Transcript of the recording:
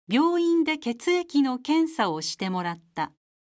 病院で血液の検査をしてもらった。